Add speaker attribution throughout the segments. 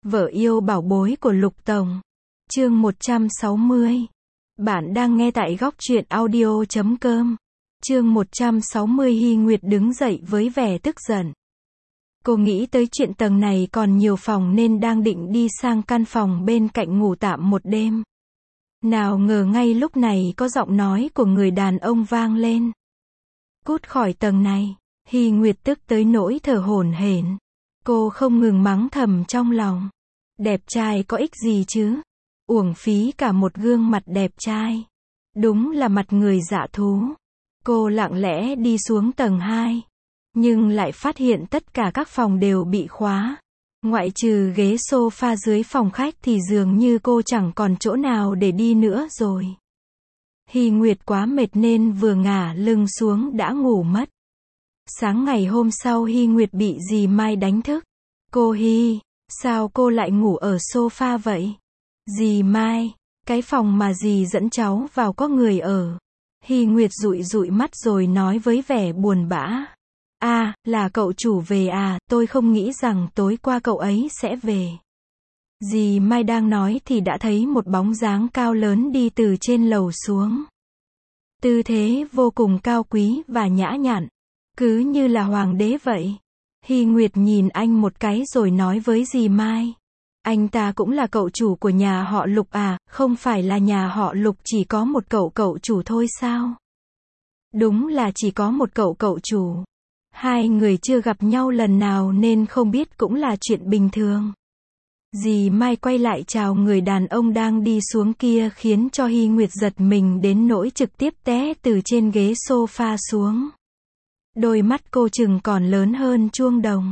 Speaker 1: Vợ yêu bảo bối của Lục Tổng. Chương 160. Bạn đang nghe tại góc truyện audio.com. Chương 160. Hy Nguyệt đứng dậy với vẻ tức giận. Cô nghĩ tới chuyện tầng này còn nhiều phòng nên đang định đi sang căn phòng bên cạnh ngủ tạm một đêm. Nào ngờ ngay lúc này có giọng nói của người đàn ông vang lên. Cút khỏi tầng này. Hy Nguyệt tức tới nỗi thở hổn hển. Cô không ngừng mắng thầm trong lòng. Đẹp trai có ích gì chứ? Uổng phí cả một gương mặt đẹp trai. Đúng là mặt người dạ thú. Cô lặng lẽ đi xuống tầng 2. Nhưng lại phát hiện tất cả các phòng đều bị khóa. Ngoại trừ ghế sofa dưới phòng khách thì dường như cô chẳng còn chỗ nào để đi nữa rồi. Hy Nguyệt quá mệt nên vừa ngả lưng xuống đã ngủ mất. Sáng ngày hôm sau Hy Nguyệt bị dì Mai đánh thức. Cô Hy, sao cô lại ngủ ở sofa vậy? Dì Mai, cái phòng mà dì dẫn cháu vào có người ở. Hy Nguyệt dụi dụi mắt rồi nói với vẻ buồn bã. À, là cậu chủ về à, tôi không nghĩ rằng tối qua cậu ấy sẽ về. Dì Mai đang nói thì đã thấy một bóng dáng cao lớn đi từ trên lầu xuống. Tư thế vô cùng cao quý và nhã nhặn, cứ như là hoàng đế vậy. Hy Nguyệt nhìn anh một cái rồi nói với dì Mai. Anh ta cũng là cậu chủ của nhà họ Lục à, không phải là nhà họ Lục chỉ có một cậu chủ thôi sao? Đúng là chỉ có một cậu chủ. Hai người chưa gặp nhau lần nào nên không biết cũng là chuyện bình thường. Dì Mai quay lại chào người đàn ông đang đi xuống kia khiến cho Hy Nguyệt giật mình đến nỗi trực tiếp té từ trên ghế sofa xuống. Đôi mắt cô chừng còn lớn hơn chuông đồng.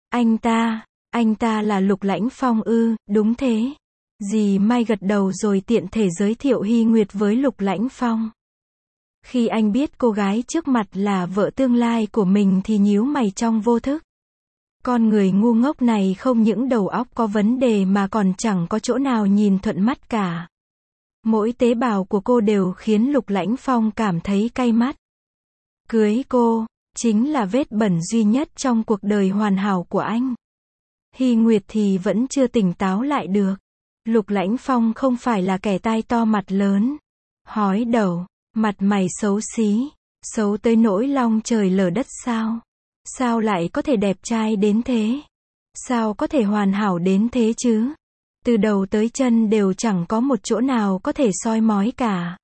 Speaker 1: Anh ta là Lục Lãnh Phong ư? Đúng thế. Dì Mai gật đầu rồi tiện thể giới thiệu Hy Nguyệt với Lục Lãnh Phong. Khi anh biết cô gái trước mặt là vợ tương lai của mình thì nhíu mày trong vô thức. Con người ngu ngốc này không những đầu óc có vấn đề mà còn chẳng có chỗ nào nhìn thuận mắt cả. Mỗi tế bào của cô đều khiến Lục Lãnh Phong cảm thấy cay mắt. Cưới cô chính là vết bẩn duy nhất trong cuộc đời hoàn hảo của anh. Hy Nguyệt thì vẫn chưa tỉnh táo lại được. Lục Lãnh Phong không phải là kẻ tai to mặt lớn, hói đầu, mặt mày xấu xí, xấu tới nỗi long trời lở đất sao? Sao lại có thể đẹp trai đến thế? Sao có thể hoàn hảo đến thế chứ? Từ đầu tới chân đều chẳng có một chỗ nào có thể soi mói cả.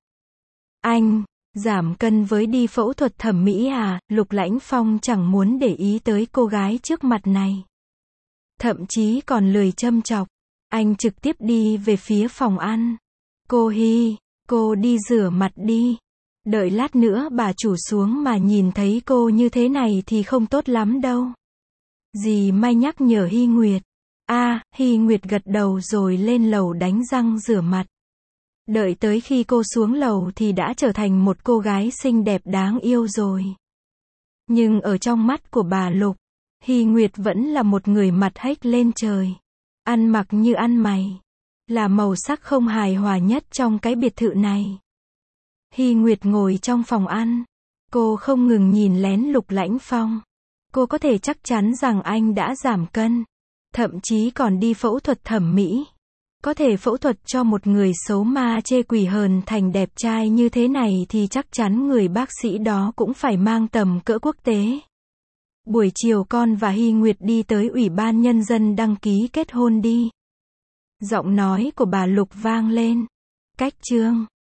Speaker 1: Anh giảm cân với đi phẫu thuật thẩm mỹ à? Lục Lãnh Phong chẳng muốn để ý tới cô gái trước mặt này. Thậm chí còn lười châm chọc. Anh trực tiếp đi về phía phòng ăn. Cô Hy, cô đi rửa mặt đi. Đợi lát nữa bà chủ xuống mà nhìn thấy cô như thế này thì không tốt lắm đâu. Dì Mai nhắc nhở Hy Nguyệt. Hy Nguyệt gật đầu rồi lên lầu đánh răng rửa mặt. Đợi tới khi cô xuống lầu thì đã trở thành một cô gái xinh đẹp đáng yêu rồi. Nhưng ở trong mắt của bà Lục, Hy Nguyệt vẫn là một người mặt hếch lên trời. Ăn mặc như ăn mày. Là màu sắc không hài hòa nhất trong cái biệt thự này. Hy Nguyệt ngồi trong phòng ăn. Cô không ngừng nhìn lén Lục Lãnh Phong. Cô có thể chắc chắn rằng anh đã giảm cân. Thậm chí còn đi phẫu thuật thẩm mỹ. Có thể phẫu thuật cho một người xấu ma chê quỷ hờn thành đẹp trai như thế này thì chắc chắn người bác sĩ đó cũng phải mang tầm cỡ quốc tế. Buổi chiều con và Hy Nguyệt đi tới Ủy ban Nhân dân đăng ký kết hôn đi. Giọng nói của bà Lục vang lên. Cách chương